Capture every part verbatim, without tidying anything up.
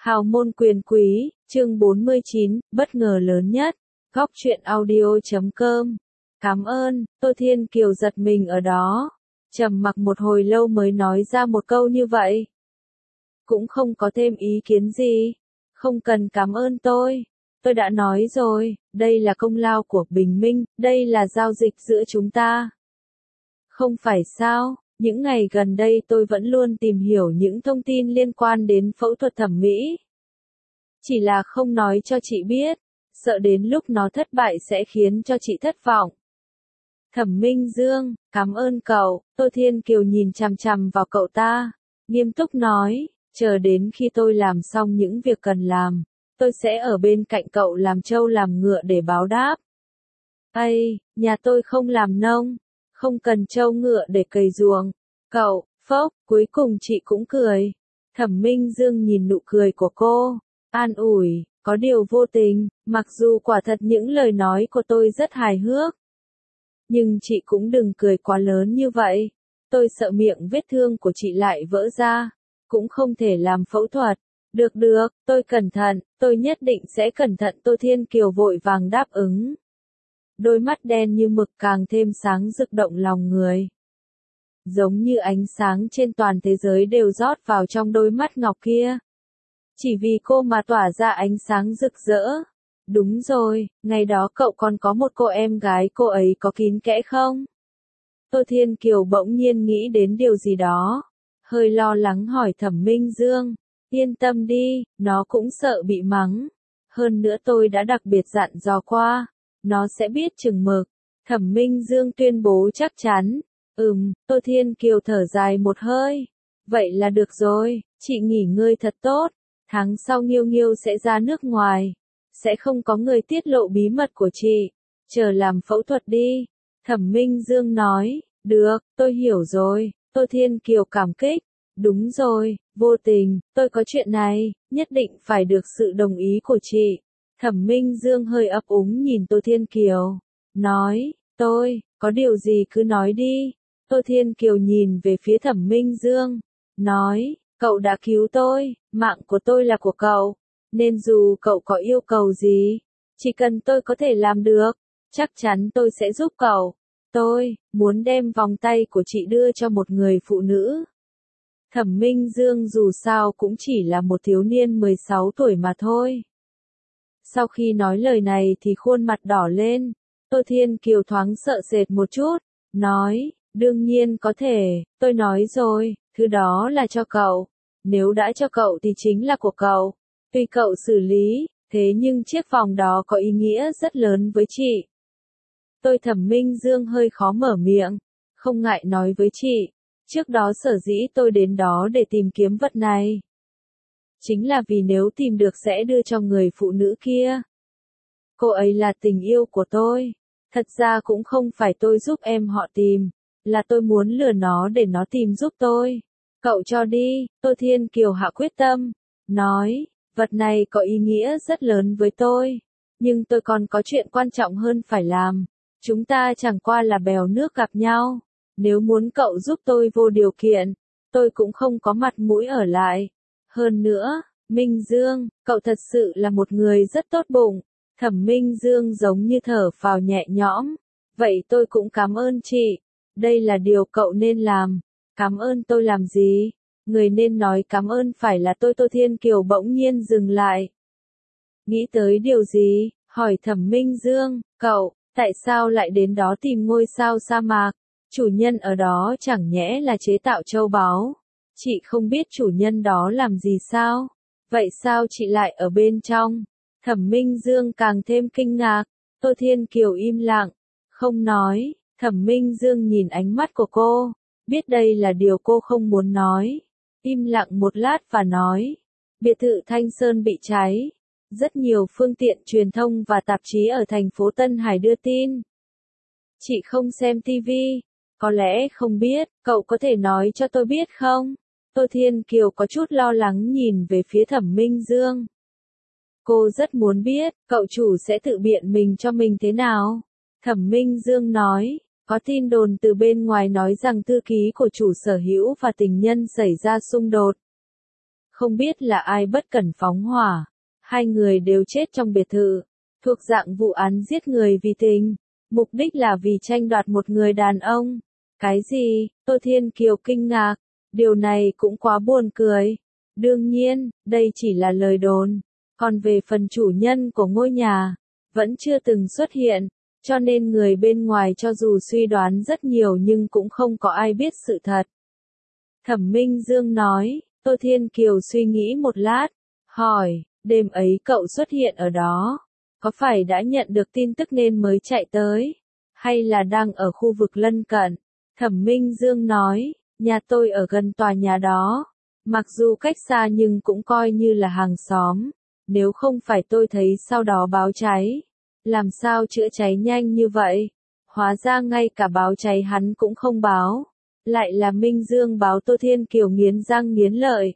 Hào môn quyền quý, chương bốn mươi chín, bất ngờ lớn nhất. Góc truyện audio chấm com. Cảm ơn, Tô Thiên Kiều giật mình ở đó. Trầm mặc một hồi lâu mới nói ra một câu như vậy. Cũng không có thêm ý kiến gì. Không cần cảm ơn tôi. Tôi đã nói rồi, đây là công lao của Bình Minh, đây là giao dịch giữa chúng ta. Không phải sao, những ngày gần đây tôi vẫn luôn tìm hiểu những thông tin liên quan đến phẫu thuật thẩm mỹ. Chỉ là không nói cho chị biết, sợ đến lúc nó thất bại sẽ khiến cho chị thất vọng. Thẩm Minh Dương, cảm ơn cậu, Tô Thiên Kiều nhìn chằm chằm vào cậu ta, nghiêm túc nói, chờ đến khi tôi làm xong những việc cần làm, tôi sẽ ở bên cạnh cậu làm trâu làm ngựa để báo đáp. Ây, nhà tôi không làm nông, không cần trâu ngựa để cày ruộng. Cậu, phốc, cuối cùng chị cũng cười. Thẩm Minh Dương nhìn nụ cười của cô, an ủi, có điều vô tình, mặc dù quả thật những lời nói của tôi rất hài hước. Nhưng chị cũng đừng cười quá lớn như vậy. Tôi sợ miệng vết thương của chị lại vỡ ra, cũng không thể làm phẫu thuật. Được được, tôi cẩn thận, tôi nhất định sẽ cẩn thận. Tô Thiên Kiều vội vàng đáp ứng. Đôi mắt đen như mực càng thêm sáng rực động lòng người. Giống như ánh sáng trên toàn thế giới đều rót vào trong đôi mắt ngọc kia. Chỉ vì cô mà tỏa ra ánh sáng rực rỡ. Đúng rồi, ngày đó cậu còn có một cô em gái, cô ấy có kín kẽ không? Tô Thiên Kiều bỗng nhiên nghĩ đến điều gì đó. Hơi lo lắng hỏi Thẩm Minh Dương. Yên tâm đi, nó cũng sợ bị mắng. Hơn nữa tôi đã đặc biệt dặn dò qua. Nó sẽ biết chừng mực. Thẩm Minh Dương tuyên bố chắc chắn. Ừm, Tô Thiên Kiều thở dài một hơi. Vậy là được rồi, chị nghỉ ngơi thật tốt. Tháng sau Nghiêu Nghiêu sẽ ra nước ngoài. Sẽ không có người tiết lộ bí mật của chị. Chờ làm phẫu thuật đi. Thẩm Minh Dương nói. Được, tôi hiểu rồi. Tô Thiên Kiều cảm kích. Đúng rồi, vô tình, tôi có chuyện này, nhất định phải được sự đồng ý của chị. Thẩm Minh Dương hơi ấp úng nhìn Tô Thiên Kiều. Nói, tôi, có điều gì cứ nói đi. Tô Thiên Kiều nhìn về phía Thẩm Minh Dương. Nói, cậu đã cứu tôi, mạng của tôi là của cậu. Nên dù cậu có yêu cầu gì, chỉ cần tôi có thể làm được, chắc chắn tôi sẽ giúp cậu. Tôi, muốn đem vòng tay của chị đưa cho một người phụ nữ. Thẩm Minh Dương dù sao cũng chỉ là một thiếu niên mười sáu tuổi mà thôi. Sau khi nói lời này thì khuôn mặt đỏ lên. Tô Thiên Kiều thoáng sợ sệt một chút. Nói, đương nhiên có thể, tôi nói rồi, thứ đó là cho cậu. Nếu đã cho cậu thì chính là của cậu. Tùy cậu xử lý, thế nhưng chiếc vòng đó có ý nghĩa rất lớn với chị. Tôi Thẩm Minh Dương hơi khó mở miệng. Không ngại nói với chị. Trước đó sở dĩ tôi đến đó để tìm kiếm vật này. Chính là vì nếu tìm được sẽ đưa cho người phụ nữ kia. Cô ấy là tình yêu của tôi. Thật ra cũng không phải tôi giúp em họ tìm. Là tôi muốn lừa nó để nó tìm giúp tôi. Cậu cho đi, Tô Thiên Kiều hạ quyết tâm. Nói, vật này có ý nghĩa rất lớn với tôi. Nhưng tôi còn có chuyện quan trọng hơn phải làm. Chúng ta chẳng qua là bèo nước gặp nhau. Nếu muốn cậu giúp tôi vô điều kiện, tôi cũng không có mặt mũi ở lại. Hơn nữa, Minh Dương, cậu thật sự là một người rất tốt bụng. Thẩm Minh Dương giống như thở phào nhẹ nhõm. Vậy tôi cũng cảm ơn chị. Đây là điều cậu nên làm. Cảm ơn tôi làm gì? Người nên nói cảm ơn phải là tôi. Tô Thiên Kiều bỗng nhiên dừng lại. Nghĩ tới điều gì? Hỏi Thẩm Minh Dương, cậu, tại sao lại đến đó tìm ngôi sao sa mạc? Chủ nhân ở đó chẳng nhẽ là chế tạo châu báu. Chị không biết chủ nhân đó làm gì sao? Vậy sao chị lại ở bên trong? Thẩm Minh Dương càng thêm kinh ngạc. Tô Thiên Kiều im lặng, không nói. Thẩm Minh Dương nhìn ánh mắt của cô, biết đây là điều cô không muốn nói. Im lặng một lát và nói. Biệt thự Thanh Sơn bị cháy. Rất nhiều phương tiện truyền thông và tạp chí ở thành phố Tân Hải đưa tin. Chị không xem ti vi. Có lẽ không biết, cậu có thể nói cho tôi biết không? Tô Thiên Kiều có chút lo lắng nhìn về phía Thẩm Minh Dương. Cô rất muốn biết, cậu chủ sẽ tự biện mình cho mình thế nào? Thẩm Minh Dương nói, có tin đồn từ bên ngoài nói rằng thư ký của chủ sở hữu và tình nhân xảy ra xung đột. Không biết là ai bất cẩn phóng hỏa. Hai người đều chết trong biệt thự. Thuộc dạng vụ án giết người vì tình. Mục đích là vì tranh đoạt một người đàn ông. Cái gì? Tô Thiên Kiều kinh ngạc. Điều này cũng quá buồn cười. Đương nhiên, đây chỉ là lời đồn. Còn về phần chủ nhân của ngôi nhà, vẫn chưa từng xuất hiện. Cho nên người bên ngoài cho dù suy đoán rất nhiều nhưng cũng không có ai biết sự thật. Thẩm Minh Dương nói. Tô Thiên Kiều suy nghĩ một lát. Hỏi, đêm ấy cậu xuất hiện ở đó. Có phải đã nhận được tin tức nên mới chạy tới? Hay là đang ở khu vực lân cận? Thẩm Minh Dương nói, nhà tôi ở gần tòa nhà đó. Mặc dù cách xa nhưng cũng coi như là hàng xóm. Nếu không phải tôi thấy sau đó báo cháy. Làm sao chữa cháy nhanh như vậy? Hóa ra ngay cả báo cháy hắn cũng không báo. Lại là Minh Dương báo. Tô Thiên Kiều nghiến răng nghiến lợi.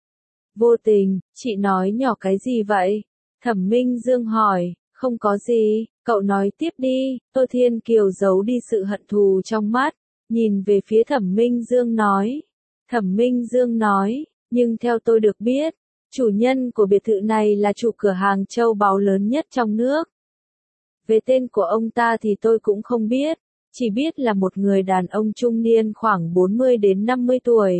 Vô tình, chị nói nhỏ cái gì vậy? Thẩm Minh Dương hỏi, không có gì, cậu nói tiếp đi. Tô Thiên Kiều giấu đi sự hận thù trong mắt, nhìn về phía Thẩm Minh Dương nói. Thẩm Minh Dương nói, nhưng theo tôi được biết, chủ nhân của biệt thự này là chủ cửa hàng châu báu lớn nhất trong nước. Về tên của ông ta thì tôi cũng không biết, chỉ biết là một người đàn ông trung niên khoảng bốn mươi đến năm mươi tuổi.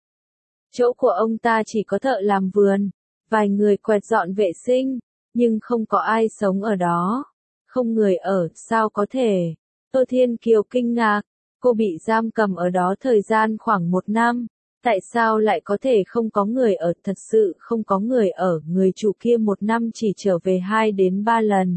Chỗ của ông ta chỉ có thợ làm vườn, vài người quét dọn vệ sinh, nhưng không có ai sống ở đó. Không người ở, sao có thể? Tô Thiên Kiều kinh ngạc, cô bị giam cầm ở đó thời gian khoảng một năm. Tại sao lại có thể không có người ở? Thật sự không có người ở, người chủ kia một năm chỉ trở về hai đến ba lần.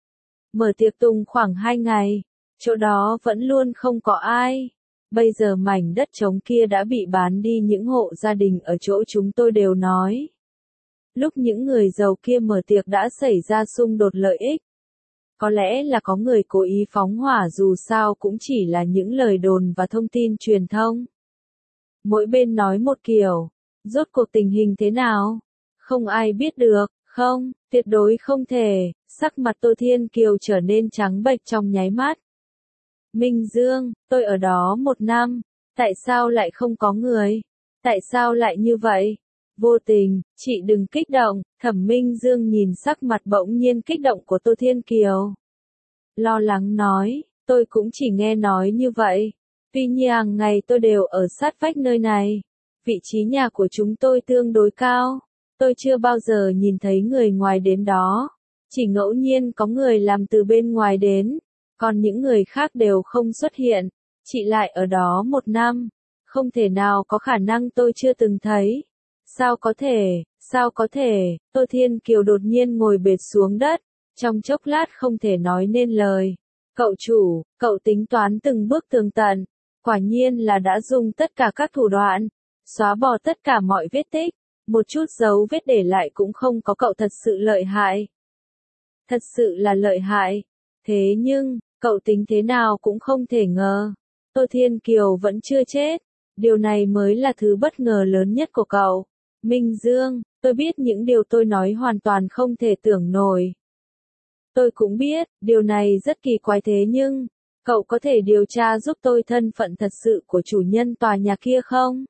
Mở tiệc tùng khoảng hai ngày, chỗ đó vẫn luôn không có ai. Bây giờ mảnh đất trống kia đã bị bán đi, những hộ gia đình ở chỗ chúng tôi đều nói. Lúc những người giàu kia mở tiệc đã xảy ra xung đột lợi ích. Có lẽ là có người cố ý phóng hỏa, dù sao cũng chỉ là những lời đồn và thông tin truyền thông. Mỗi bên nói một kiểu, rốt cuộc tình hình thế nào? Không ai biết được, không, tuyệt đối không thể. Sắc mặt Tô Thiên Kiều trở nên trắng bệch trong nháy mắt. Minh Dương, tôi ở đó một năm, tại sao lại không có người? Tại sao lại như vậy? Vô tình, chị đừng kích động. Thẩm Minh Dương nhìn sắc mặt bỗng nhiên kích động của Tô Thiên Kiều. Lo lắng nói, tôi cũng chỉ nghe nói như vậy. Tuy nhiên hàng ngày tôi đều ở sát vách nơi này. Vị trí nhà của chúng tôi tương đối cao. Tôi chưa bao giờ nhìn thấy người ngoài đến đó. Chỉ ngẫu nhiên có người làm từ bên ngoài đến. Còn những người khác đều không xuất hiện. Chị lại ở đó một năm. Không thể nào có khả năng tôi chưa từng thấy. Sao có thể, sao có thể? Tô Thiên Kiều đột nhiên ngồi bệt xuống đất. Trong chốc lát không thể nói nên lời. Cậu chủ, cậu tính toán từng bước tường tận. Quả nhiên là đã dùng tất cả các thủ đoạn. Xóa bỏ tất cả mọi vết tích. Một chút dấu vết để lại cũng không có. Cậu thật sự lợi hại. Thật sự là lợi hại. Thế nhưng, cậu tính thế nào cũng không thể ngờ. Tô Thiên Kiều vẫn chưa chết. Điều này mới là thứ bất ngờ lớn nhất của cậu. Minh Dương, tôi biết những điều tôi nói hoàn toàn không thể tưởng nổi. Tôi cũng biết, điều này rất kỳ quái, thế nhưng, cậu có thể điều tra giúp tôi thân phận thật sự của chủ nhân tòa nhà kia không?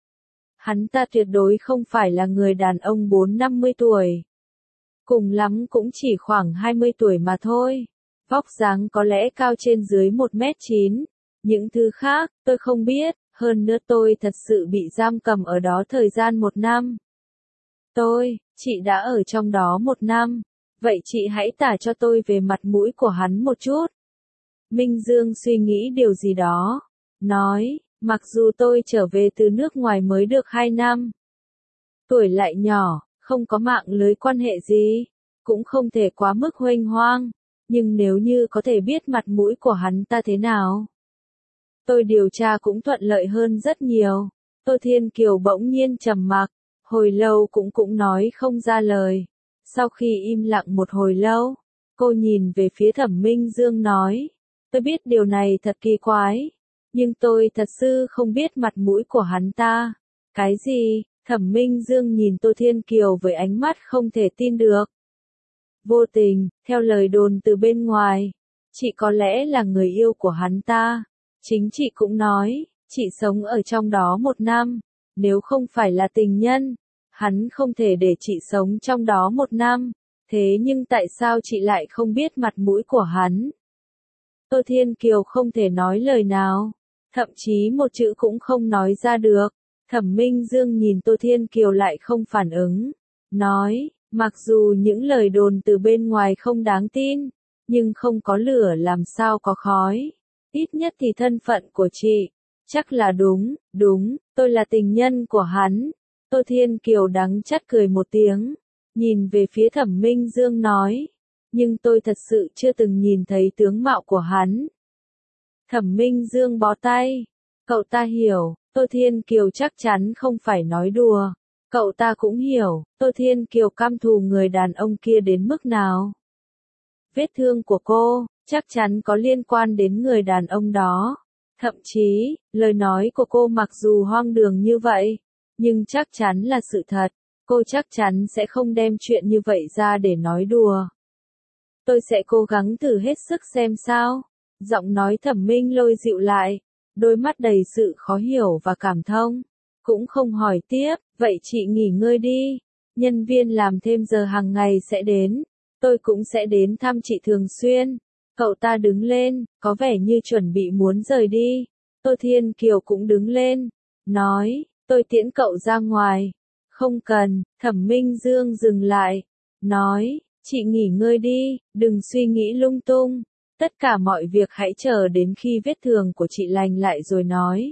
Hắn ta tuyệt đối không phải là người đàn ông bốn năm mươi tuổi. Cùng lắm cũng chỉ khoảng hai mươi tuổi mà thôi. Vóc dáng có lẽ cao trên dưới một mét chín. Những thứ khác, tôi không biết. Hơn nữa tôi thật sự bị giam cầm ở đó thời gian một năm. Tôi, chị đã ở trong đó một năm. Vậy chị hãy tả cho tôi về mặt mũi của hắn một chút. Minh Dương suy nghĩ điều gì đó. Nói, mặc dù tôi trở về từ nước ngoài mới được hai năm. Tuổi lại nhỏ, không có mạng lưới quan hệ gì. Cũng không thể quá mức huênh hoang. Nhưng nếu như có thể biết mặt mũi của hắn ta thế nào, tôi điều tra cũng thuận lợi hơn rất nhiều. Tô Thiên Kiều bỗng nhiên trầm mặc, hồi lâu cũng cũng nói không ra lời. Sau khi im lặng một hồi lâu, cô nhìn về phía Thẩm Minh Dương nói, tôi biết điều này thật kỳ quái, nhưng tôi thật sự không biết mặt mũi của hắn ta. Cái gì? Thẩm Minh Dương nhìn Tô Thiên Kiều với ánh mắt không thể tin được. Vô tình, theo lời đồn từ bên ngoài, chị có lẽ là người yêu của hắn ta. Chính chị cũng nói, chị sống ở trong đó một năm, nếu không phải là tình nhân, Hắn không thể để chị sống trong đó một năm, thế nhưng tại sao chị lại không biết mặt mũi của hắn? Tô Thiên Kiều không thể nói lời nào, thậm chí một chữ cũng không nói ra được. Thẩm Minh Dương nhìn Tô Thiên Kiều lại không phản ứng, nói, mặc dù những lời đồn từ bên ngoài không đáng tin, nhưng không có lửa làm sao có khói. Ít nhất thì thân phận của chị, chắc là đúng, đúng, tôi là tình nhân của hắn. Tô Thiên Kiều đắng chát cười một tiếng, nhìn về phía Thẩm Minh Dương nói, nhưng tôi thật sự chưa từng nhìn thấy tướng mạo của hắn. Thẩm Minh Dương bó tay, cậu ta hiểu, Tô Thiên Kiều chắc chắn không phải nói đùa. Cậu ta cũng hiểu, Tô Thiên Kiều căm thù người đàn ông kia đến mức nào. Vết thương của cô, chắc chắn có liên quan đến người đàn ông đó. Thậm chí, lời nói của cô mặc dù hoang đường như vậy, nhưng chắc chắn là sự thật. Cô chắc chắn sẽ không đem chuyện như vậy ra để nói đùa. Tôi sẽ cố gắng thử hết sức xem sao. Giọng nói Thẩm Minh Lôi dịu lại, đôi mắt đầy sự khó hiểu và cảm thông. Cũng không hỏi tiếp, vậy chị nghỉ ngơi đi. Nhân viên làm thêm giờ hàng ngày sẽ đến. Tôi cũng sẽ đến thăm chị thường xuyên. Cậu ta đứng lên, có vẻ như chuẩn bị muốn rời đi. Tô Thiên Kiều cũng đứng lên, nói, tôi tiễn cậu ra ngoài. Không cần, Thẩm Minh Dương dừng lại, nói, chị nghỉ ngơi đi, đừng suy nghĩ lung tung. Tất cả mọi việc hãy chờ đến khi vết thương của chị lành lại rồi nói.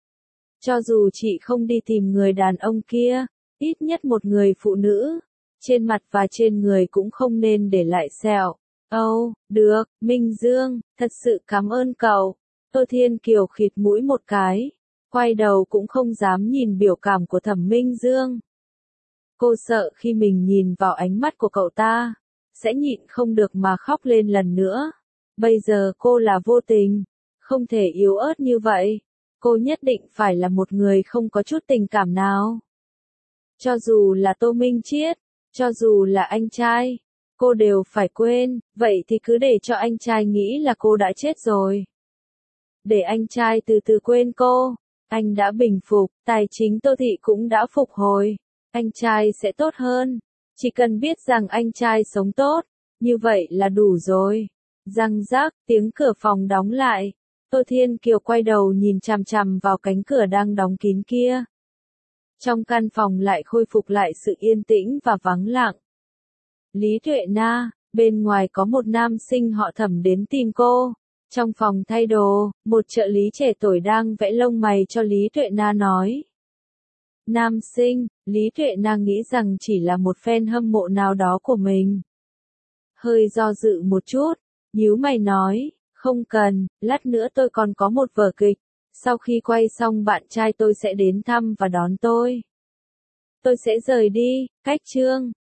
Cho dù chị không đi tìm người đàn ông kia, ít nhất một người phụ nữ, trên mặt và trên người cũng không nên để lại sẹo. Âu, oh, được, Minh Dương, thật sự cảm ơn cậu. Tô Thiên Kiều khịt mũi một cái, quay đầu cũng không dám nhìn biểu cảm của Thẩm Minh Dương. Cô sợ khi mình nhìn vào ánh mắt của cậu ta, sẽ nhịn không được mà khóc lên lần nữa. Bây giờ cô là vô tình, không thể yếu ớt như vậy. Cô nhất định phải là một người không có chút tình cảm nào. Cho dù là Tô Minh Chiết, cho dù là anh trai, cô đều phải quên, vậy thì cứ để cho anh trai nghĩ là cô đã chết rồi. Để anh trai từ từ quên cô, anh đã bình phục, tài chính Tô Thị cũng đã phục hồi, anh trai sẽ tốt hơn. Chỉ cần biết rằng anh trai sống tốt, như vậy là đủ rồi. Răng rác, tiếng cửa phòng đóng lại. Tô Thiên Kiều quay đầu nhìn chằm chằm vào cánh cửa đang đóng kín kia. Trong căn phòng lại khôi phục lại sự yên tĩnh và vắng lặng. Lý Tuệ Na, bên ngoài có một nam sinh họ Thẩm đến tìm cô. Trong phòng thay đồ, một trợ lý trẻ tuổi đang vẽ lông mày cho Lý Tuệ Na nói. Nam sinh, Lý Tuệ Na nghĩ rằng chỉ là một fan hâm mộ nào đó của mình. Hơi do dự một chút, nhíu mày nói, không cần, lát nữa tôi còn có một vở kịch. Sau khi quay xong bạn trai tôi sẽ đến thăm và đón tôi. Tôi sẽ rời đi, cách chương.